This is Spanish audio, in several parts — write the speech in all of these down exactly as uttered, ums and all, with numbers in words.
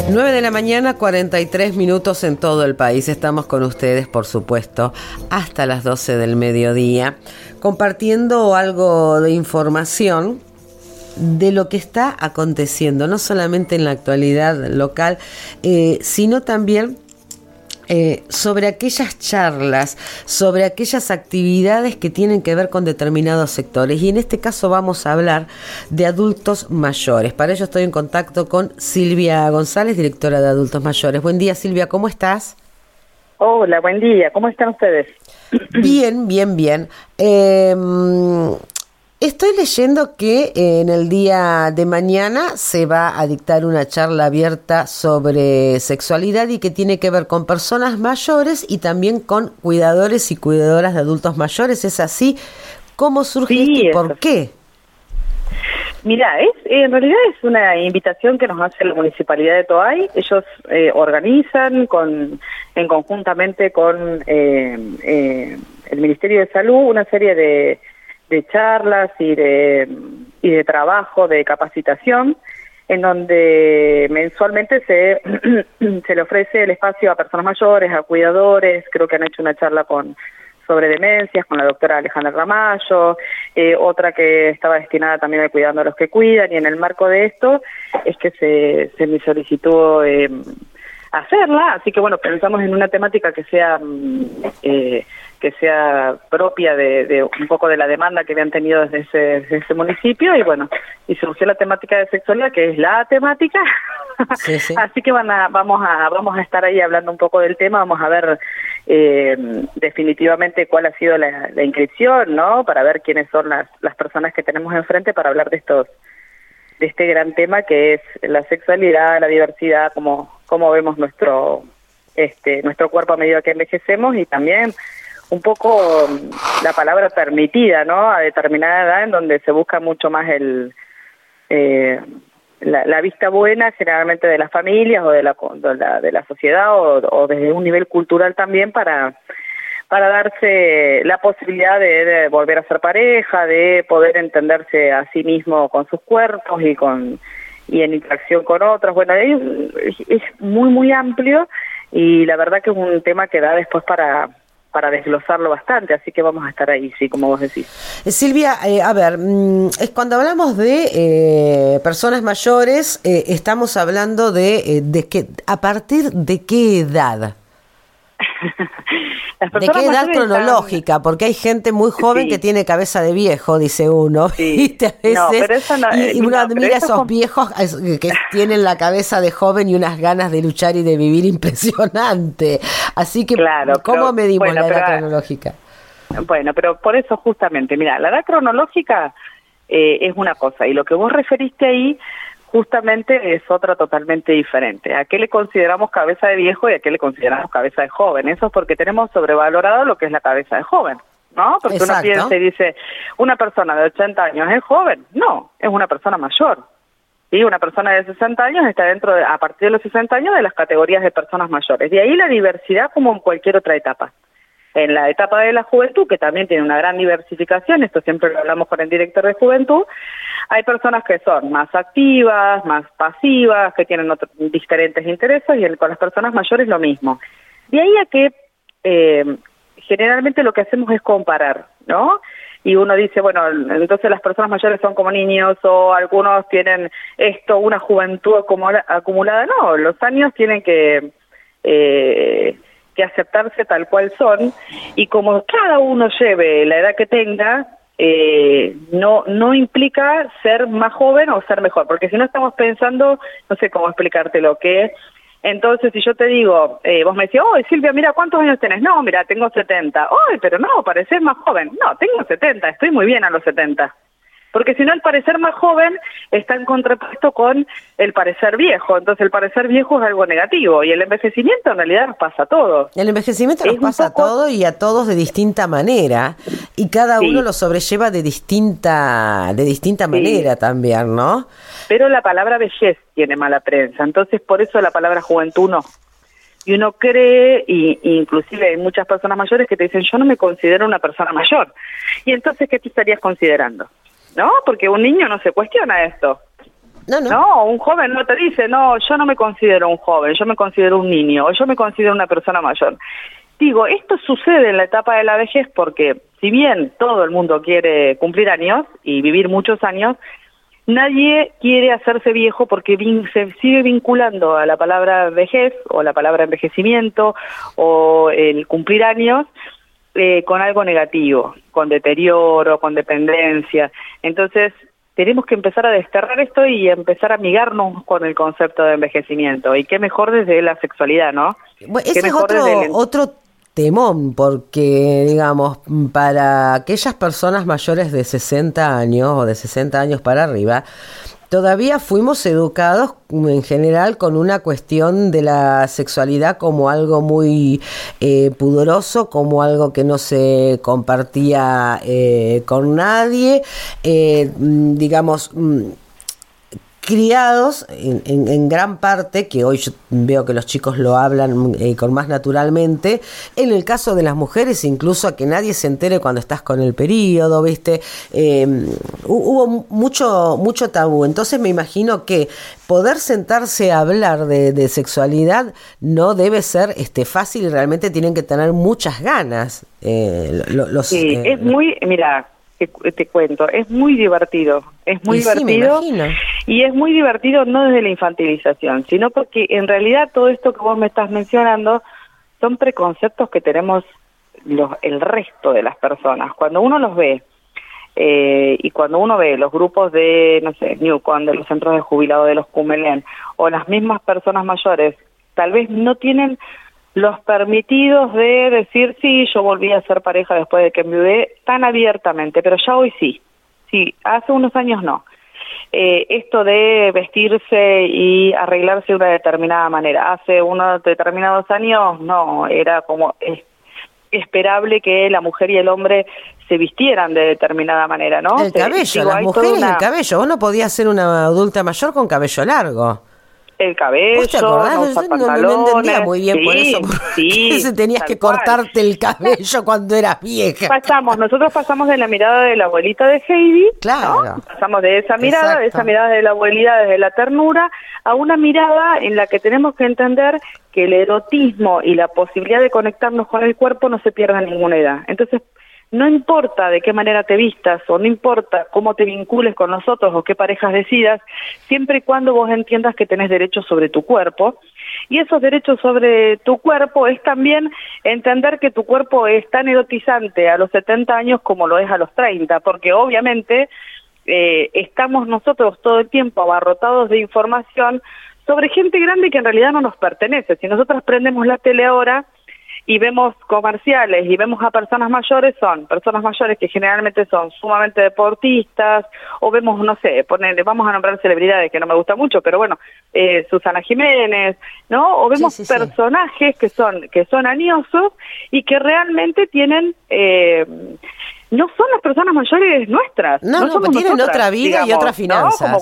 nueve de la mañana, cuarenta y tres minutos en todo el país. Estamos con ustedes, por supuesto, hasta las doce del mediodía, compartiendo algo de información de lo que está aconteciendo, no solamente en la actualidad local, eh, sino también Eh, sobre aquellas charlas, sobre aquellas actividades que tienen que ver con determinados sectores. Y en este caso vamos a hablar de adultos mayores. Para ello estoy en contacto con Silvia González, directora de Adultos Mayores. Buen día, Silvia, ¿cómo estás? Hola, buen día. ¿Cómo están ustedes? Bien, bien, bien. Eh, Estoy leyendo que en el día de mañana se va a dictar una charla abierta sobre sexualidad y que tiene que ver con personas mayores y también con cuidadores y cuidadoras de adultos mayores. ¿Es así? ¿Cómo surge Sí, esto y eso. por qué? Mira, es, en realidad es una invitación que nos hace la Municipalidad de Toay. Ellos eh, organizan con, en conjuntamente con eh, eh, el Ministerio de Salud una serie de de charlas y de y de trabajo, de capacitación, en donde mensualmente se, se le ofrece el espacio a personas mayores, a cuidadores. Creo que han hecho una charla con sobre demencias con la doctora Alejandra Ramallo, eh, otra que estaba destinada también a cuidando a los que cuidan, y en el marco de esto es que se, se me solicitó eh, hacerla, así que bueno, pensamos en una temática que sea eh, que sea propia de, de un poco de la demanda que habían tenido desde ese, desde ese municipio, y bueno, y surgió la temática de sexualidad, que es la temática. Sí, sí. Así que van a, vamos a vamos a estar ahí hablando un poco del tema. Vamos a ver eh, definitivamente cuál ha sido la, la inscripción, ¿no? Para ver quiénes son las, las personas que tenemos enfrente para hablar de estos de este gran tema que es la sexualidad, la diversidad, cómo cómo vemos nuestro este nuestro cuerpo a medida que envejecemos, y también un poco la palabra permitida, ¿no? A determinada edad, en donde se busca mucho más el eh, la, la vista buena, generalmente de las familias o de la de la, de la sociedad, o, o desde un nivel cultural también, para para darse la posibilidad de, de volver a ser pareja, de poder entenderse a sí mismo con sus cuerpos y con y en interacción con otros. Bueno, es, es muy muy amplio, y la verdad que es un tema que da después para para desglosarlo bastante, así que vamos a estar ahí, sí, como vos decís. Eh, Silvia, eh, a ver, mmm, es cuando hablamos de eh, personas mayores, eh, estamos hablando de, eh, de que, ¿a partir de qué edad? ¿De qué edad cronológica? Están... Porque hay gente muy joven sí. que tiene cabeza de viejo, dice uno. Sí. ¿Viste? A veces, no, pero eso no, y, y uno no, admira a esos con... viejos que tienen la cabeza de joven y unas ganas de luchar y de vivir impresionante. Así que, claro, ¿cómo pero, medimos bueno, la edad pero, cronológica? Bueno, pero por eso justamente, mira, la edad cronológica eh, es una cosa, y lo que vos referiste ahí justamente es otra totalmente diferente. ¿A qué le consideramos cabeza de viejo y a qué le consideramos cabeza de joven? Eso es porque tenemos sobrevalorado lo que es la cabeza de joven, ¿no? Porque Exacto. uno piensa y dice, ¿una persona de ochenta años es joven? No, es una persona mayor. Y una persona de sesenta años está dentro, de, a partir de los sesenta años, de las categorías de personas mayores. De ahí la diversidad, como en cualquier otra etapa. En la etapa de la juventud, que también tiene una gran diversificación, esto siempre lo hablamos con el director de juventud, hay personas que son más activas, más pasivas, que tienen otros diferentes intereses, y el, con las personas mayores lo mismo. De ahí a que eh, generalmente lo que hacemos es comparar, ¿no? Y uno dice, bueno, entonces las personas mayores son como niños, o algunos tienen esto, una juventud acumula, acumulada. No, los años tienen que... Eh, que aceptarse tal cual son, y como cada uno lleve la edad que tenga, eh, no no implica ser más joven o ser mejor, porque si no estamos pensando, no sé cómo explicártelo, que entonces si yo te digo, eh, vos me decís, oh Silvia, mira, ¿cuántos años tenés? No, mira, tengo setenta. Oh, pero no, parecés más joven. No, tengo setenta, estoy muy bien a los setenta. Porque si no, el parecer más joven está en contrapuesto con el parecer viejo. Entonces el parecer viejo es algo negativo, y el envejecimiento en realidad nos pasa a todos. El envejecimiento nos es pasa poco... a todos, y a todos de distinta manera, y cada sí. uno lo sobrelleva de distinta de distinta sí. manera también, ¿no? Pero la palabra vejez tiene mala prensa, entonces por eso la palabra juventud no. Y uno cree, y, y inclusive hay muchas personas mayores que te dicen, yo no me considero una persona mayor. Y entonces, ¿qué te estarías considerando? ¿No? Porque un niño no se cuestiona esto. No, no. No, un joven no te dice, no, yo no me considero un joven, yo me considero un niño, o yo me considero una persona mayor. Digo, esto sucede en la etapa de la vejez porque si bien todo el mundo quiere cumplir años y vivir muchos años, nadie quiere hacerse viejo porque vin- se sigue vinculando a la palabra vejez o la palabra envejecimiento o el cumplir años eh, con algo negativo, con deterioro, con dependencia. Entonces, tenemos que empezar a desterrar esto y empezar a amigarnos con el concepto de envejecimiento. Y qué mejor desde la sexualidad, ¿no? Bueno, ese es otro, el... otro temón, porque, digamos, para aquellas personas mayores de sesenta años o de sesenta años para arriba, todavía fuimos educados en general con una cuestión de la sexualidad como algo muy eh, pudoroso, como algo que no se compartía eh, con nadie, eh, digamos... criados en, en, en gran parte, que hoy yo veo que los chicos lo hablan eh, con más naturalmente, en el caso de las mujeres incluso a que nadie se entere cuando estás con el periodo, ¿viste? Eh, hubo mucho mucho tabú, entonces me imagino que poder sentarse a hablar de, de sexualidad no debe ser este fácil y realmente tienen que tener muchas ganas. Eh, los, sí, eh, es muy, mira, te, te cuento, es muy divertido, es muy divertido. Sí, me imagino. Y es muy divertido no desde la infantilización, sino porque en realidad todo esto que vos me estás mencionando son preconceptos que tenemos los, el resto de las personas. Cuando uno los ve, eh, y cuando uno ve los grupos de, no sé, Newcon, de los centros de jubilados de los Cumelén, o las mismas personas mayores, tal vez no tienen los permitidos de decir, sí, yo volví a ser pareja después de que me enviudé, tan abiertamente, pero ya hoy sí. Sí, hace unos años no. Eh, esto de vestirse y arreglarse de una determinada manera. Hace unos determinados años no, era como es, esperable que la mujer y el hombre se vistieran de determinada manera, ¿no? El cabello, Digo, las mujeres una... el cabello. Vos no podías ser una adulta mayor con cabello largo. El cabello, ¿Vos te acordás? no usar pantalones. No, no entendía muy bien sí, por eso. ¿Por sí, qué se tenías que cortarte cual. el cabello cuando eras vieja? Pasamos, nosotros pasamos de la mirada de la abuelita de Heidi, claro. ¿no? Pasamos de esa mirada, Exacto. de esa mirada de la abuelita desde la ternura, a una mirada en la que tenemos que entender que el erotismo y la posibilidad de conectarnos con el cuerpo no se pierda en ninguna edad. Entonces, no importa de qué manera te vistas o no importa cómo te vincules con nosotros o qué parejas decidas, siempre y cuando vos entiendas que tenés derechos sobre tu cuerpo. Y esos derechos sobre tu cuerpo es también entender que tu cuerpo es tan erotizante a los setenta años como lo es a los treinta, porque obviamente eh, estamos nosotros todo el tiempo abarrotados de información sobre gente grande que en realidad no nos pertenece. Si nosotros prendemos la tele ahora y vemos comerciales y vemos a personas mayores, son personas mayores que generalmente son sumamente deportistas, o vemos, no sé, ponerle, vamos a nombrar celebridades que no me gusta mucho, pero bueno, eh, Susana Jiménez, ¿no? O vemos sí, sí, personajes sí. que son que son añosos y que realmente tienen... Eh, no son las personas mayores nuestras. No, no, no somos tienen nosotras, otra vida digamos, y otras finanzas. ¿no? Como,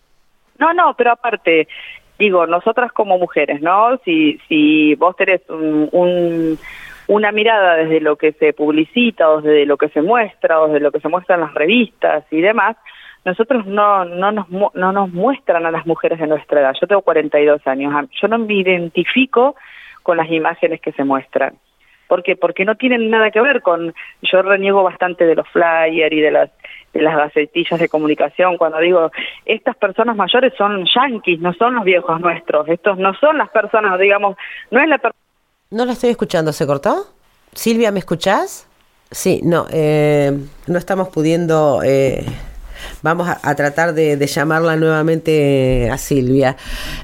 no, no, pero aparte... Digo, nosotras como mujeres, ¿no? Si si vos tenés un, un, una mirada desde lo que se publicita o desde lo que se muestra o desde lo que se muestra en las revistas y demás, nosotros no no nos no nos muestran a las mujeres de nuestra edad. Yo tengo cuarenta y dos años, yo no me identifico con las imágenes que se muestran. ¿Por qué? Porque no tienen nada que ver con... Yo reniego bastante de los flyers y de las de las gacetillas de comunicación cuando digo, estas personas mayores son yanquis, no son los viejos nuestros, estos no son las personas, digamos, no es la per- No lo estoy escuchando, ¿se cortó? Silvia, ¿me escuchás? Sí, no, eh, no estamos pudiendo... Eh, vamos a, a tratar de, de llamarla nuevamente a Silvia.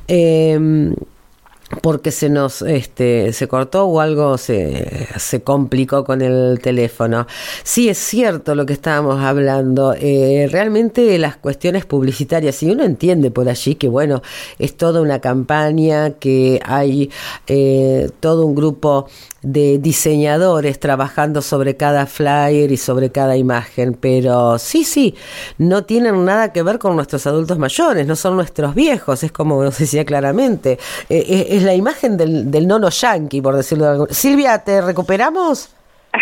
Eh, porque se nos este se cortó o algo se, se complicó con el teléfono. Sí, es cierto lo que estábamos hablando. Eh, realmente las cuestiones publicitarias, y uno entiende por allí que, bueno, es toda una campaña, que hay eh, todo un grupo de diseñadores trabajando sobre cada flyer y sobre cada imagen, pero sí, sí, no tienen nada que ver con nuestros adultos mayores, no son nuestros viejos, es como nos decía claramente, eh, es, es la imagen del, del nono yanqui, por decirlo de alguna. Silvia, ¿te recuperamos?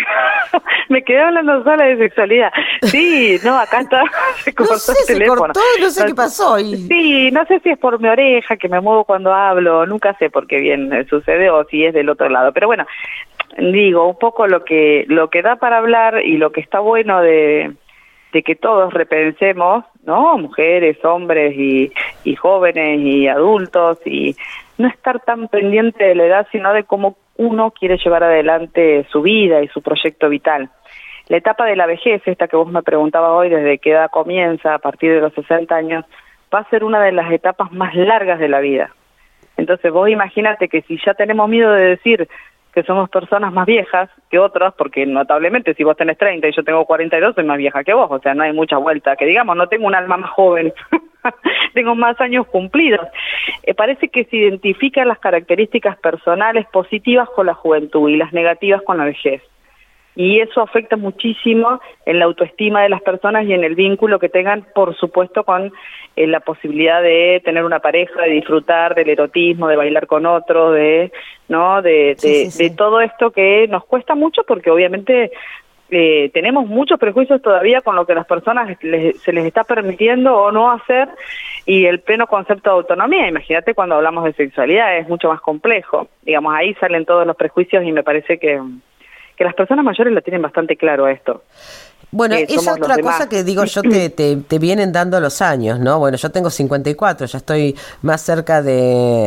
Me quedé hablando sola de sexualidad. Sí, no, acá está, se cortó no sé, el teléfono. Se cortó, no sé no, qué pasó. Y... Sí, no sé si es por mi oreja, que me muevo cuando hablo, nunca sé por qué bien sucede o si es del otro lado. Pero bueno, digo, un poco lo que lo que da para hablar y lo que está bueno de, de que todos repensemos, ¿no? Mujeres, hombres y, y jóvenes y adultos, y no estar tan pendiente de la edad, sino de cómo uno quiere llevar adelante su vida y su proyecto vital. La etapa de la vejez, esta que vos me preguntabas hoy, desde qué edad comienza, a partir de los sesenta años, va a ser una de las etapas más largas de la vida. Entonces vos imagínate que si ya tenemos miedo de decir que somos personas más viejas que otras, porque notablemente si vos tenés treinta y yo tengo cuarenta y dos, soy más vieja que vos, o sea, no hay mucha vuelta, que digamos, no tengo un alma más joven, tengo más años cumplidos. Eh, parece que se identifican las características personales positivas con la juventud y las negativas con la vejez. Y eso afecta muchísimo en la autoestima de las personas y en el vínculo que tengan, por supuesto, con eh, la posibilidad de tener una pareja, de disfrutar del erotismo, de bailar con otros, de, ¿no? de, sí, de, sí, sí. de todo esto que nos cuesta mucho, porque obviamente eh, tenemos muchos prejuicios todavía con lo que las personas les, se les está permitiendo o no hacer, y el pleno concepto de autonomía. Imagínate cuando hablamos de sexualidad, es mucho más complejo. Digamos, ahí salen todos los prejuicios y me parece que... que las personas mayores lo tienen bastante claro a esto. Bueno, eh, esa otra cosa que digo yo te, te, te vienen dando los años, ¿no? Bueno, yo tengo cincuenta y cuatro, ya estoy más cerca de,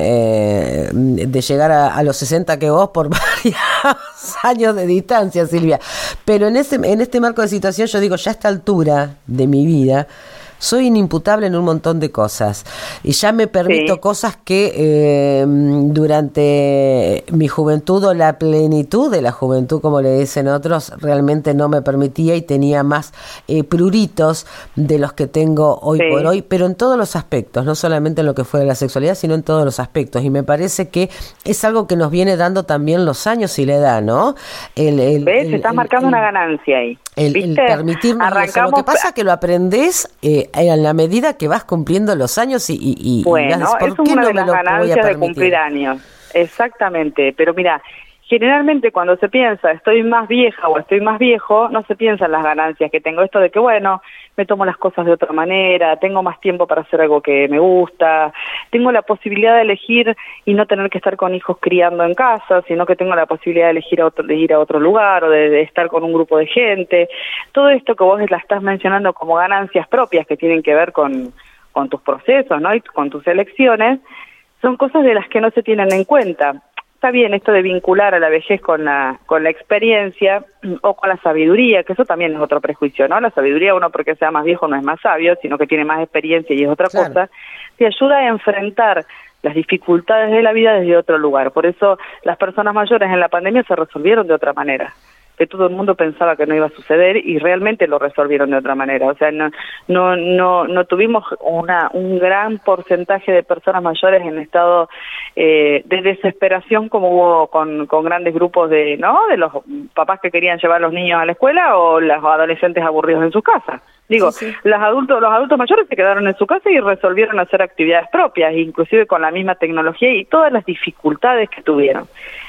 eh, de llegar a, a los sesenta que vos por varios años de distancia, Silvia. Pero en, ese, en este marco de situación yo digo, ya a esta altura de mi vida, soy inimputable en un montón de cosas y ya me permito sí. cosas que eh, durante mi juventud o la plenitud de la juventud, como le dicen otros, realmente no me permitía y tenía más eh, pruritos de los que tengo hoy sí. por hoy, pero en todos los aspectos, no solamente en lo que fue de la sexualidad, sino en todos los aspectos. Y me parece que es algo que nos viene dando también los años y la edad, ¿no? El, el, ¿Ves? El, Estás el, marcando el, una ganancia ahí. El, el permitirnos eso. Lo que pasa es que lo aprendés eh, en la medida que vas cumpliendo los años y, y, y bueno, y ¿por es qué una no de me las lo ganancias voy a de cumplir años. Exactamente, pero mira, generalmente cuando se piensa estoy más vieja o estoy más viejo, no se piensa en las ganancias que tengo. Esto de que, bueno, me tomo las cosas de otra manera, tengo más tiempo para hacer algo que me gusta, tengo la posibilidad de elegir y no tener que estar con hijos criando en casa, sino que tengo la posibilidad de elegir a otro, de ir a otro lugar o de, de estar con un grupo de gente. Todo esto que vos la estás mencionando como ganancias propias que tienen que ver con, con tus procesos, ¿no? Y con tus elecciones, son cosas de las que no se tienen en cuenta. Está bien esto de vincular a la vejez con la con la experiencia o con la sabiduría, que eso también es otro prejuicio, ¿no? La sabiduría, uno porque sea más viejo no es más sabio, sino que tiene más experiencia y es otra claro. cosa, te ayuda a enfrentar las dificultades de la vida desde otro lugar. Por eso las personas mayores en la pandemia se resolvieron de otra manera, que todo el mundo pensaba que no iba a suceder y realmente lo resolvieron de otra manera. O sea, no no no no tuvimos una un gran porcentaje de personas mayores en estado eh, de desesperación como hubo con, con grandes grupos de, ¿no? De los papás que querían llevar a los niños a la escuela o los adolescentes aburridos en sus casas. Digo, sí, sí. los adultos los adultos mayores se quedaron en su casa y resolvieron hacer actividades propias, inclusive con la misma tecnología y todas las dificultades que tuvieron.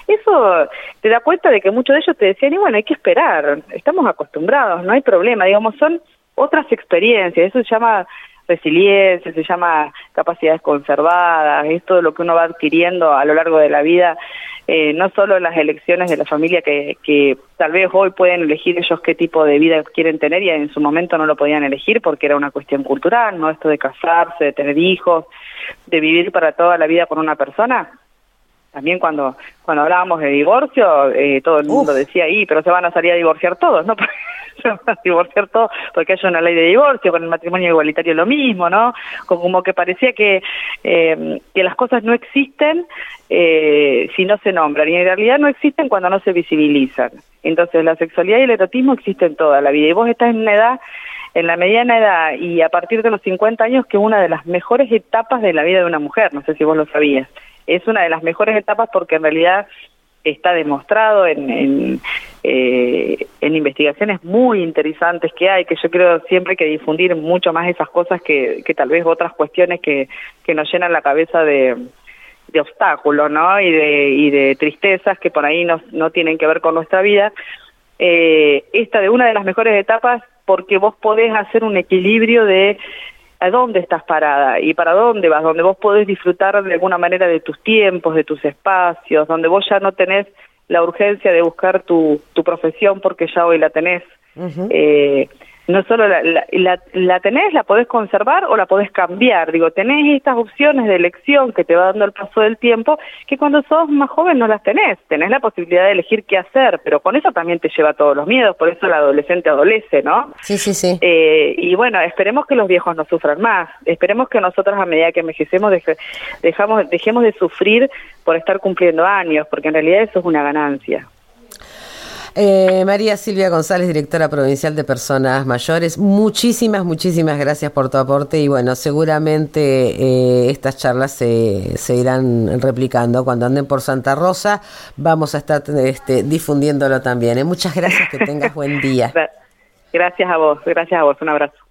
Eso te da cuenta de que muchos de ellos te decían, y bueno, hay que esperar, estamos acostumbrados, no hay problema, digamos, son otras experiencias, eso se llama resiliencia, se llama capacidades conservadas, es todo lo que uno va adquiriendo a lo largo de la vida, eh, no solo las elecciones de la familia que, que tal vez hoy pueden elegir ellos qué tipo de vida quieren tener y en su momento no lo podían elegir porque era una cuestión cultural, ¿no? Esto de casarse, de tener hijos, de vivir para toda la vida con una persona. También cuando cuando hablábamos de divorcio, eh, todo el mundo Uf. decía, y pero se van a salir a divorciar todos, ¿no? Se van a divorciar todos porque hay una ley de divorcio, con el matrimonio igualitario lo mismo, ¿no? Como que parecía que, eh, que las cosas no existen eh, si no se nombran, y en realidad no existen cuando no se visibilizan. Entonces la sexualidad y el erotismo existen toda la vida, y vos estás en una edad, en la mediana edad, y a partir de los cincuenta años, que es una de las mejores etapas de la vida de una mujer, no sé si vos lo sabías. Es una de las mejores etapas porque en realidad está demostrado en, en, eh, en investigaciones muy interesantes que hay, que yo creo siempre hay que difundir mucho más esas cosas que, que tal vez otras cuestiones que, que nos llenan la cabeza de, de obstáculos, ¿no? Y de, y de tristezas que por ahí no, no tienen que ver con nuestra vida. eh, esta de una de las mejores etapas porque vos podés hacer un equilibrio de a dónde estás parada y para dónde vas, donde vos podés disfrutar de alguna manera de tus tiempos, de tus espacios, donde vos ya no tenés la urgencia de buscar tu, tu profesión porque ya hoy la tenés. Uh-huh. Eh, no solo la, la, la, la tenés, la podés conservar o la podés cambiar. Digo, tenés estas opciones de elección que te va dando el paso del tiempo, que cuando sos más joven no las tenés. Tenés la posibilidad de elegir qué hacer, pero con eso también te lleva todos los miedos, por eso el adolescente adolece, ¿no? Sí, sí, sí. Eh, y bueno, esperemos que los viejos no sufran más. Esperemos que nosotros a medida que envejecemos deje, dejamos, dejemos de sufrir por estar cumpliendo años, porque en realidad eso es una ganancia. Eh, María Silvia González, directora provincial de Personas Mayores, muchísimas, muchísimas gracias por tu aporte y bueno, seguramente eh, estas charlas se, se irán replicando. Cuando anden por Santa Rosa vamos a estar este, difundiéndolo también. ¿eh? Muchas gracias, que tengas buen día. Gracias a vos, gracias a vos, un abrazo.